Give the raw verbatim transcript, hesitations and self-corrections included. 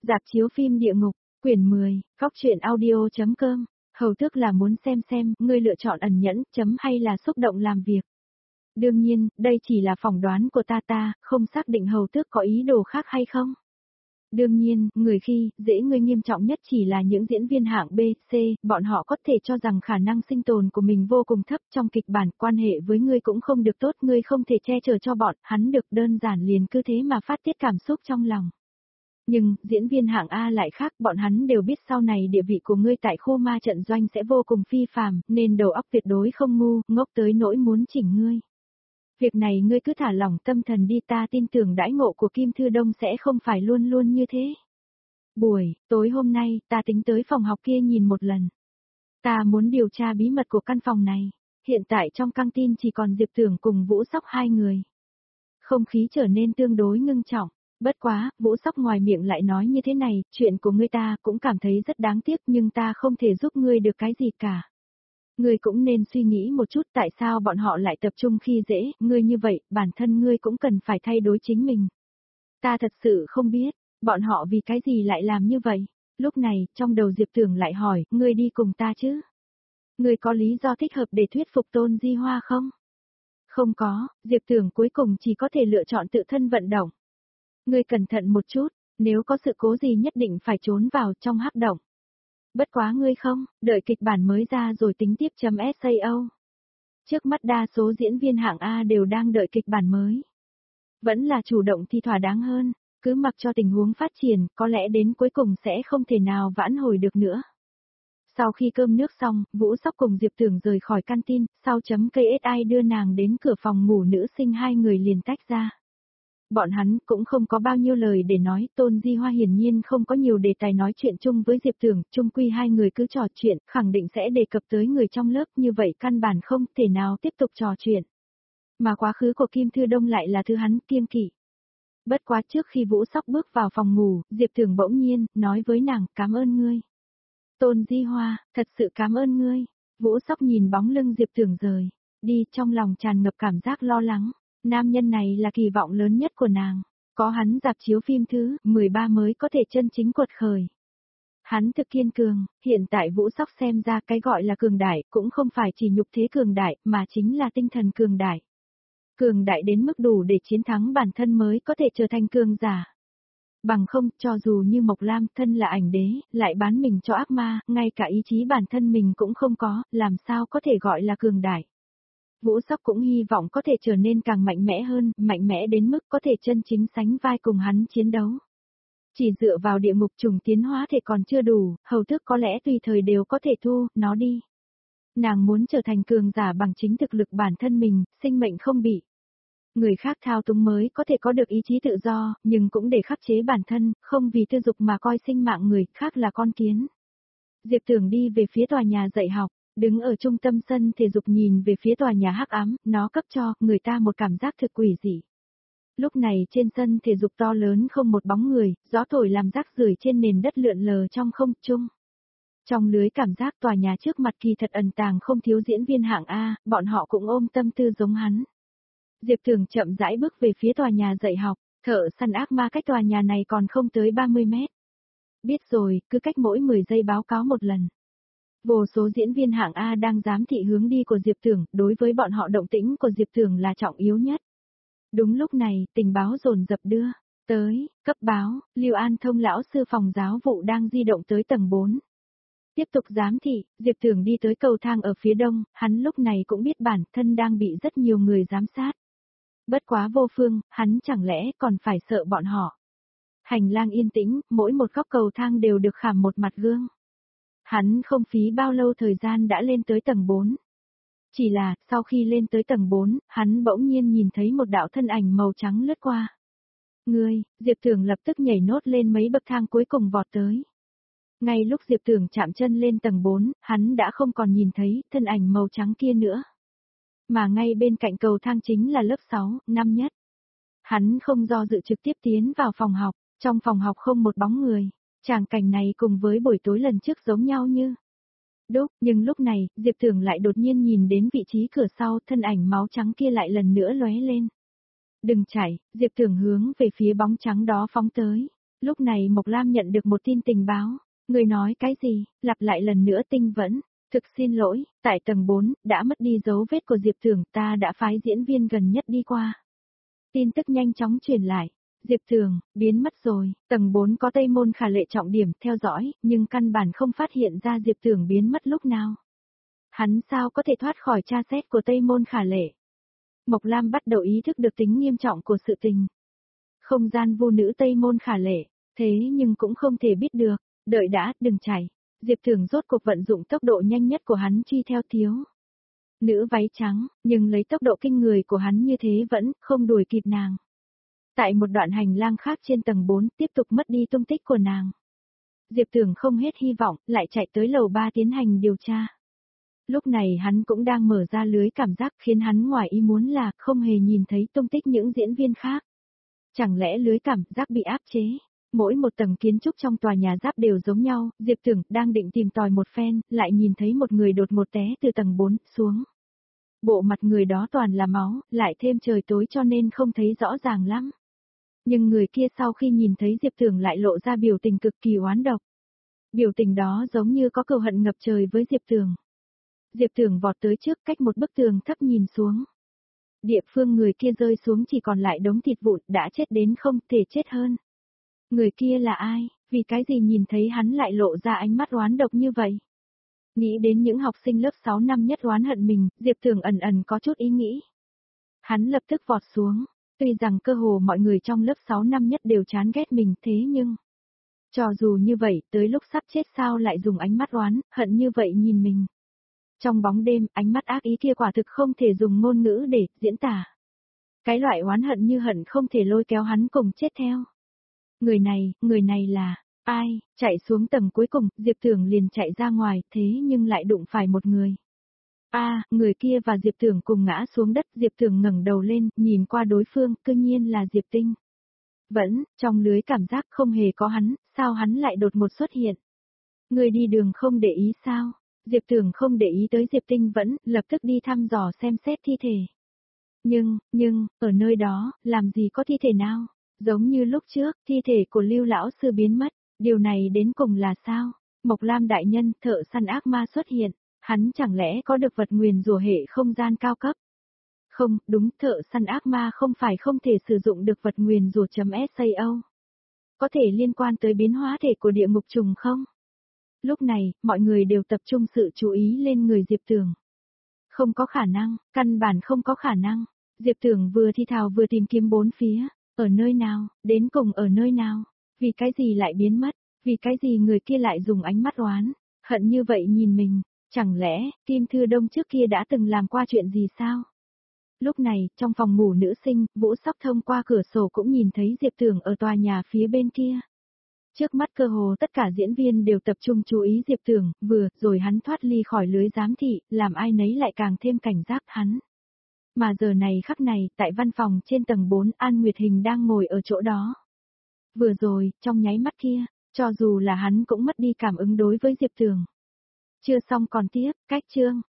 Rạp chiếu phim địa ngục, quyển mười, Góc truyện audio chấm com, hầu tước là muốn xem xem, ngươi lựa chọn ẩn nhẫn, chấm hay là xúc động làm việc. Đương nhiên, đây chỉ là phỏng đoán của ta ta, không xác định hầu tước có ý đồ khác hay không. Đương nhiên, người khi, dễ ngươi nghiêm trọng nhất chỉ là những diễn viên hạng B, C, bọn họ có thể cho rằng khả năng sinh tồn của mình vô cùng thấp trong kịch bản, quan hệ với ngươi cũng không được tốt, ngươi không thể che chở cho bọn, hắn được đơn giản liền cứ thế mà phát tiết cảm xúc trong lòng. Nhưng, diễn viên hạng A lại khác, bọn hắn đều biết sau này địa vị của ngươi tại khu ma trận doanh sẽ vô cùng phi phàm, nên đầu óc tuyệt đối không ngu, ngốc tới nỗi muốn chỉnh ngươi. Việc này ngươi cứ thả lỏng tâm thần đi, ta tin tưởng đãi ngộ của Kim Thư Đông sẽ không phải luôn luôn như thế. Buổi, tối hôm nay, ta tính tới phòng học kia nhìn một lần. Ta muốn điều tra bí mật của căn phòng này. Hiện tại trong căng tin chỉ còn Diệp Tưởng cùng Vũ Sóc hai người. Không khí trở nên tương đối ngưng trọng. Bất quá, Vũ Sóc ngoài miệng lại nói như thế này, chuyện của ngươi ta cũng cảm thấy rất đáng tiếc nhưng ta không thể giúp ngươi được cái gì cả. Ngươi cũng nên suy nghĩ một chút tại sao bọn họ lại tập trung khi dễ, ngươi như vậy, bản thân ngươi cũng cần phải thay đổi chính mình. Ta thật sự không biết, bọn họ vì cái gì lại làm như vậy. Lúc này, trong đầu Diệp Tưởng lại hỏi, ngươi đi cùng ta chứ? Ngươi có lý do thích hợp để thuyết phục Tôn Di Hoa không? Không có, Diệp Tưởng cuối cùng chỉ có thể lựa chọn tự thân vận động. Ngươi cẩn thận một chút, nếu có sự cố gì nhất định phải trốn vào trong hắc động. Bất quá ngươi không, đợi kịch bản mới ra rồi tính tiếp chấm sao. Trước mắt đa số diễn viên hạng A đều đang đợi kịch bản mới. Vẫn là chủ động thì thỏa đáng hơn, cứ mặc cho tình huống phát triển, có lẽ đến cuối cùng sẽ không thể nào vãn hồi được nữa. Sau khi cơm nước xong, Vũ Sóc cùng Diệp Tưởng rời khỏi canteen, sau chấm ca ét i đưa nàng đến cửa phòng ngủ nữ sinh, hai người liền tách ra. Bọn hắn cũng không có bao nhiêu lời để nói, Tôn Di Hoa hiển nhiên không có nhiều đề tài nói chuyện chung với Diệp Tưởng, chung quy hai người cứ trò chuyện, khẳng định sẽ đề cập tới người trong lớp, như vậy căn bản không thể nào tiếp tục trò chuyện. Mà quá khứ của Kim Thư Đông lại là thứ hắn kiêng kỵ. Bất quá trước khi Vũ Sóc bước vào phòng ngủ, Diệp Tưởng bỗng nhiên, nói với nàng, cảm ơn ngươi. Tôn Di Hoa, thật sự cảm ơn ngươi. Vũ Sóc nhìn bóng lưng Diệp Tưởng rời đi, trong lòng tràn ngập cảm giác lo lắng. Nam nhân này là kỳ vọng lớn nhất của nàng, có hắn rạp chiếu phim thứ mười ba mới có thể chân chính quật khởi. Hắn thực kiên cường, hiện tại Vũ Sóc xem ra cái gọi là cường đại cũng không phải chỉ nhục thế cường đại mà chính là tinh thần cường đại. Cường đại đến mức đủ để chiến thắng bản thân mới có thể trở thành cường giả. Bằng không, cho dù như Mộc Lam thân là ảnh đế, lại bán mình cho ác ma, ngay cả ý chí bản thân mình cũng không có, làm sao có thể gọi là cường đại. Vũ Sóc cũng hy vọng có thể trở nên càng mạnh mẽ hơn, mạnh mẽ đến mức có thể chân chính sánh vai cùng hắn chiến đấu. Chỉ dựa vào địa ngục trùng tiến hóa thì còn chưa đủ, hầu tước có lẽ tùy thời đều có thể thu nó đi. Nàng muốn trở thành cường giả bằng chính thực lực bản thân mình, sinh mệnh không bị người khác thao túng mới có thể có được ý chí tự do, nhưng cũng để khắc chế bản thân, không vì tư dục mà coi sinh mạng người khác là con kiến. Diệp Tưởng đi về phía tòa nhà dạy học. Đứng ở trung tâm sân thể dục nhìn về phía tòa nhà hắc ám, nó cấp cho người ta một cảm giác thực quỷ dị. Lúc này trên sân thể dục to lớn không một bóng người, gió thổi làm rác rưởi trên nền đất lượn lờ trong không trung. Trong lưới cảm giác tòa nhà trước mặt kỳ thật ẩn tàng không thiếu diễn viên hạng A, bọn họ cũng ôm tâm tư giống hắn. Diệp Tưởng chậm rãi bước về phía tòa nhà dạy học, thợ săn ác ma cách tòa nhà này còn không tới ba mươi mét. Biết rồi, cứ cách mỗi mười giây báo cáo một lần. Vô số diễn viên hạng A đang giám thị hướng đi của Diệp Tưởng, đối với bọn họ động tĩnh của Diệp Tưởng là trọng yếu nhất. Đúng lúc này, tình báo dồn dập đưa tới, cấp báo, Lưu An Thông lão sư phòng giáo vụ đang di động tới tầng bốn. Tiếp tục giám thị, Diệp Tưởng đi tới cầu thang ở phía đông, hắn lúc này cũng biết bản thân đang bị rất nhiều người giám sát. Bất quá vô phương, hắn chẳng lẽ còn phải sợ bọn họ. Hành lang yên tĩnh, mỗi một góc cầu thang đều được khảm một mặt gương. Hắn không phí bao lâu thời gian đã lên tới tầng bốn. Chỉ là, sau khi lên tới tầng bốn, hắn bỗng nhiên nhìn thấy một đạo thân ảnh màu trắng lướt qua. Ngươi, Diệp Tưởng lập tức nhảy nốt lên mấy bậc thang cuối cùng vọt tới. Ngay lúc Diệp Tưởng chạm chân lên tầng bốn, hắn đã không còn nhìn thấy thân ảnh màu trắng kia nữa. Mà ngay bên cạnh cầu thang chính là lớp sáu, năm nhất. Hắn không do dự trực tiếp tiến vào phòng học, trong phòng học không một bóng người. Tràng cảnh này cùng với buổi tối lần trước giống nhau như đúc, nhưng lúc này, Diệp Tưởng lại đột nhiên nhìn đến vị trí cửa sau, thân ảnh máu trắng kia lại lần nữa lóe lên. Đừng chạy, Diệp Tưởng hướng về phía bóng trắng đó phóng tới. Lúc này Mộc Lam nhận được một tin tình báo. Người nói cái gì? Lặp lại lần nữa Tinh Vẫn. Thực xin lỗi, tại tầng bốn, đã mất đi dấu vết của Diệp Thường, ta đã phái diễn viên gần nhất đi qua. Tin tức nhanh chóng truyền lại. Diệp Thường, biến mất rồi, tầng bốn có Tây Môn Khả Lệ trọng điểm theo dõi, nhưng căn bản không phát hiện ra Diệp Thường biến mất lúc nào. Hắn sao có thể thoát khỏi tra xét của Tây Môn Khả Lệ? Mộc Lam bắt đầu ý thức được tính nghiêm trọng của sự tình. Không gian vô nữ Tây Môn Khả Lệ, thế nhưng cũng không thể biết được, đợi đã, đừng chạy. Diệp Thường rốt cuộc vận dụng tốc độ nhanh nhất của hắn truy theo thiếu nữ váy trắng, nhưng lấy tốc độ kinh người của hắn như thế vẫn không đuổi kịp nàng. Tại một đoạn hành lang khác trên tầng bốn tiếp tục mất đi tung tích của nàng. Diệp Thường không hết hy vọng, lại chạy tới lầu ba tiến hành điều tra. Lúc này hắn cũng đang mở ra lưới cảm giác khiến hắn ngoài ý muốn là không hề nhìn thấy tung tích những diễn viên khác. Chẳng lẽ lưới cảm giác bị áp chế? Mỗi một tầng kiến trúc trong tòa nhà giáp đều giống nhau, Diệp Thường đang định tìm tòi một phen, lại nhìn thấy một người đột ngột té từ tầng bốn xuống. Bộ mặt người đó toàn là máu, lại thêm trời tối cho nên không thấy rõ ràng lắm. Nhưng người kia sau khi nhìn thấy Diệp Thường lại lộ ra biểu tình cực kỳ oán độc. Biểu tình đó giống như có cừu hận ngập trời với Diệp Thường. Diệp Thường vọt tới trước cách một bức tường thấp nhìn xuống. Địa phương người kia rơi xuống chỉ còn lại đống thịt vụn, đã chết đến không thể chết hơn. Người kia là ai? Vì cái gì nhìn thấy hắn lại lộ ra ánh mắt oán độc như vậy? Nghĩ đến những học sinh lớp sáu năm nhất oán hận mình, Diệp Thường ẩn ẩn có chút ý nghĩ. Hắn lập tức vọt xuống. Tuy rằng cơ hồ mọi người trong lớp sáu năm nhất đều chán ghét mình thế nhưng... Cho dù như vậy, tới lúc sắp chết sao lại dùng ánh mắt oán, hận như vậy nhìn mình. Trong bóng đêm, ánh mắt ác ý kia quả thực không thể dùng ngôn ngữ để diễn tả. Cái loại oán hận như hận không thể lôi kéo hắn cùng chết theo. Người này, người này là... Ai? Chạy xuống tầng cuối cùng, Diệp Thường liền chạy ra ngoài, thế nhưng lại đụng phải một người. A, à, người kia và Diệp Thường cùng ngã xuống đất, Diệp Thường ngẩng đầu lên, nhìn qua đối phương, cư nhiên là Diệp Tinh. Vẫn, trong lưới cảm giác không hề có hắn, sao hắn lại đột ngột xuất hiện? Người đi đường không để ý sao? Diệp Thường không để ý tới Diệp Tinh Vẫn, lập tức đi thăm dò xem xét thi thể. Nhưng, nhưng, ở nơi đó, làm gì có thi thể nào? Giống như lúc trước, thi thể của Lưu lão sư biến mất, điều này đến cùng là sao? Mộc Lam đại nhân, thợ săn ác ma xuất hiện, hắn chẳng lẽ có được vật nguyền rủa hệ không gian cao cấp? Không, đúng, thợ săn ác ma không phải không thể sử dụng được vật nguyền rủa.sao. Có thể liên quan tới biến hóa thể của địa ngục trùng không? Lúc này, mọi người đều tập trung sự chú ý lên người Diệp Thường. Không có khả năng, căn bản không có khả năng. Diệp Thường vừa thi thào vừa tìm kiếm bốn phía. Ở nơi nào, đến cùng ở nơi nào? Vì cái gì lại biến mất? Vì cái gì người kia lại dùng ánh mắt oán, hận như vậy nhìn mình? Chẳng lẽ, Kim Thư Đông trước kia đã từng làm qua chuyện gì sao? Lúc này, trong phòng ngủ nữ sinh, Vũ Sóc thông qua cửa sổ cũng nhìn thấy Diệp Thường ở tòa nhà phía bên kia. Trước mắt cơ hồ tất cả diễn viên đều tập trung chú ý Diệp Thường, vừa rồi hắn thoát ly khỏi lưới giám thị, làm ai nấy lại càng thêm cảnh giác hắn. Mà giờ này khắc này, tại văn phòng trên tầng bốn, An Nguyệt Hình đang ngồi ở chỗ đó. Vừa rồi, trong nháy mắt kia, cho dù là hắn cũng mất đi cảm ứng đối với Diệp Thường. Chưa xong còn tiếp, cách chương.